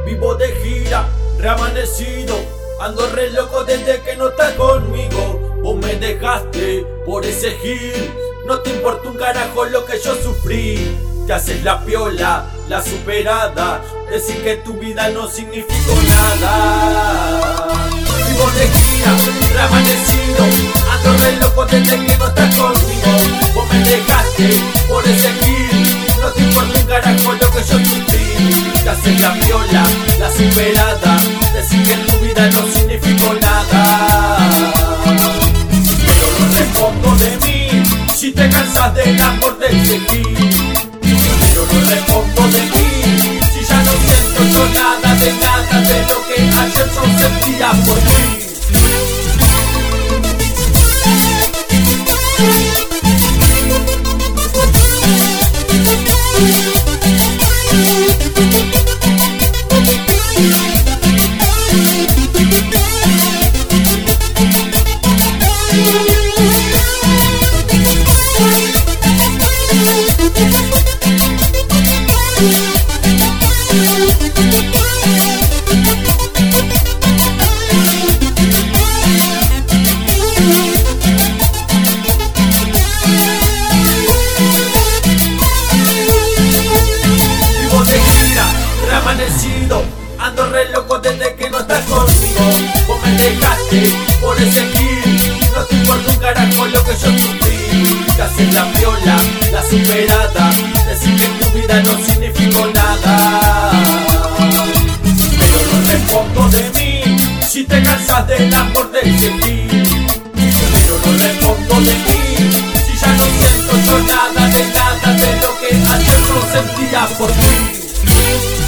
Vivo de gira, reamanecido, ando re loco desde que no estás conmigo. Vos me dejaste por ese gil, no te importa un carajo lo que yo sufrí. Te haces la piola, la superada, decir que tu vida no significó nada. Vivo de gira, reamanecido, ando re loco desde que no estás conmigo. Vos me dejaste por ese gil, no te importa un carajo lo que yo sufrí. Te haces la piola, la superada, decir que tu vida no significó nada. Pero no respondo de mí, si te cansas del amor del seguir. Pero no respondo de mí, si ya no siento yo nada de lo que ayer yo sentía por ti. Ando re loco desde que no estás conmigo. Vos me dejaste por ese gil, no te importa un carajo lo que yo sufrí. Te haces la viola, la superada, decir que tu vida no significó nada. Pero no respondo de mí, si te cansas del amor del seguir. Pero no respondo de mí, si ya no siento yo nada de lo que ayer yo sentía por ti.